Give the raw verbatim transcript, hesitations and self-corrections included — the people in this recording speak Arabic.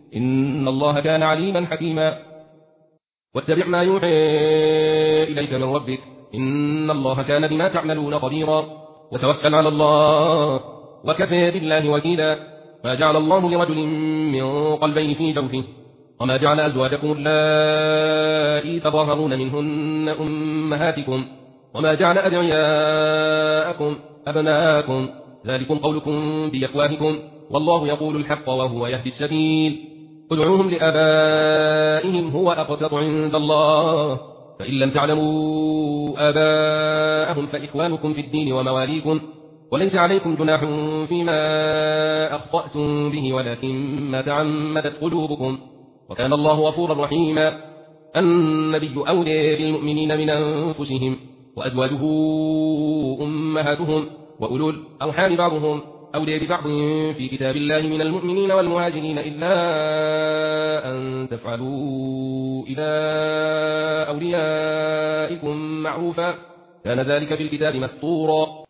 إن الله كان عليما حكيما واتبع ما يوحى إليك من ربك إن الله كان بما تعملون خبيرا وتوكل على الله وكفى بالله وكيلا ما جعل الله لرجل من قلبين في جوفه وما جعل أزواجكم اللائي تظاهرون منهن أمهاتكم وما جعل أدعياءكم أبناءكم ذلكم قولكم بأفواهكم والله يقول الحق وهو يهدي السبيل ادعوهم لآبائهم هو أقسط عند الله فإن لم تعلموا آباءهم فإخوانكم في الدين ومواليكم وليس عليكم جناح فيما أخطأتم به ولكن ما تعمدت قلوبكم وكان الله غفورا رحيما النبي أولى بالمؤمنين من أنفسهم وأزواجه أمهاتهم وأولو الأرحام بعضهم أولى ببعض في كتاب الله من المؤمنين والمهاجرين إلا أن تفعلوا إلى أوليائكم معروفا كان ذلك في الكتاب مسطورا